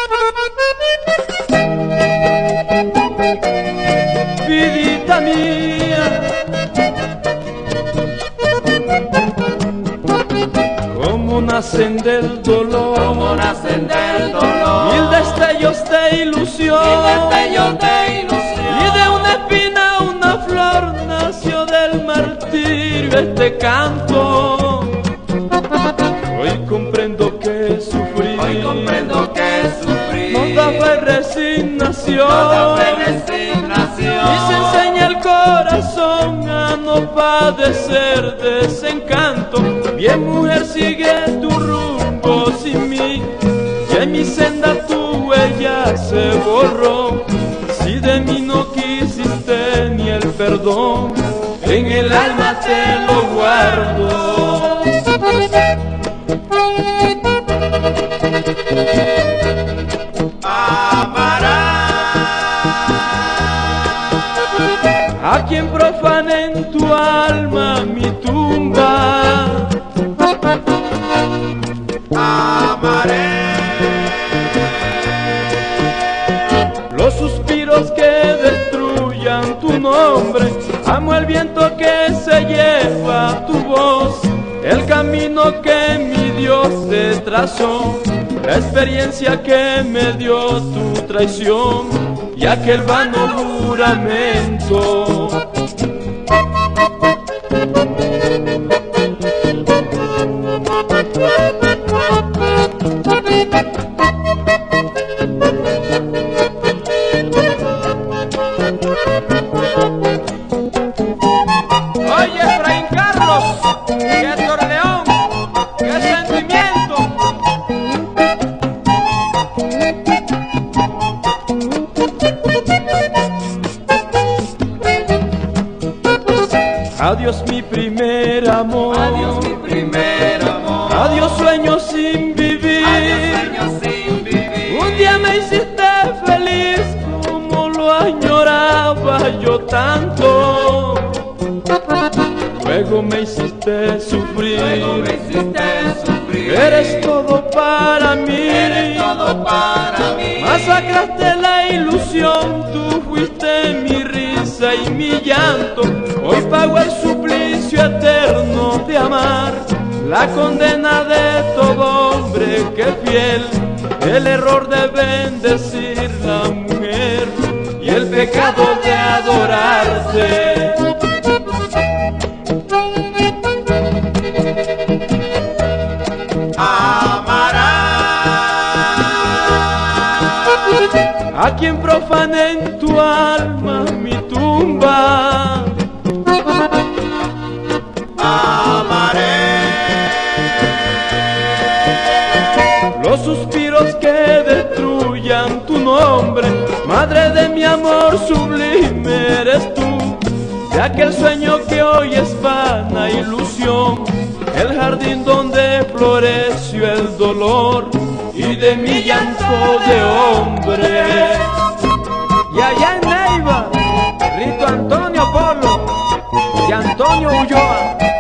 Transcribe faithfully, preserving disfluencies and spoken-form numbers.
Vidita mía, como nacen del dolor, como nacen del dolor, mil destellos de ilusión, mil destellos de ilusión, y de una espina una flor nació del martirio este canto. Hoy comprendo que sufrí, hoy comprendo que sufrí, no da fe resignación, no da fe resignación, y se enseña el corazón a no padecer desencanto. Bien, mujer, sigue tu rumbo sin mí, y en mi senda tu huella se borró. Si de mí no quisiste ni el perdón, en el alma te lo guardo. A quien profane en tu alma mi tumba, amaré. Los suspiros que destruyan tu nombre, amo el viento que se lleva tu voz, el camino que mi Dios te trazó, la experiencia que me dio tu traición y aquel vano juramento. Oye, Efraín Carlos, que Héctor León, qué sentimiento. Adiós mi primer amor, Adiós mi primer amor, adiós sueños sin vivir, adiós sueños sin vivir. Un día me hiciste feliz como lo añoraba yo tanto, luego me hiciste sufrir, Luego me hiciste sufrir, eres todo para mí, eres todo para mí. masacraste la ilusión, tú fuiste mi risa y mi llanto. Hoy pago el suplicio eterno de amar, la condena de todo hombre que fiel, el error de bendecir la mujer y el pecado de adorarte. A quien profane en tu alma mi tumba, amaré. los suspiros que destruyan tu nombre, madre de mi amor sublime eres tú, de aquel sueño que hoy es vana ilusión, el jardín donde floreció el dolor y de mi llanto de hombre. Y allá en Neiva, Rito Antonio Polo y Antonio Ulloa.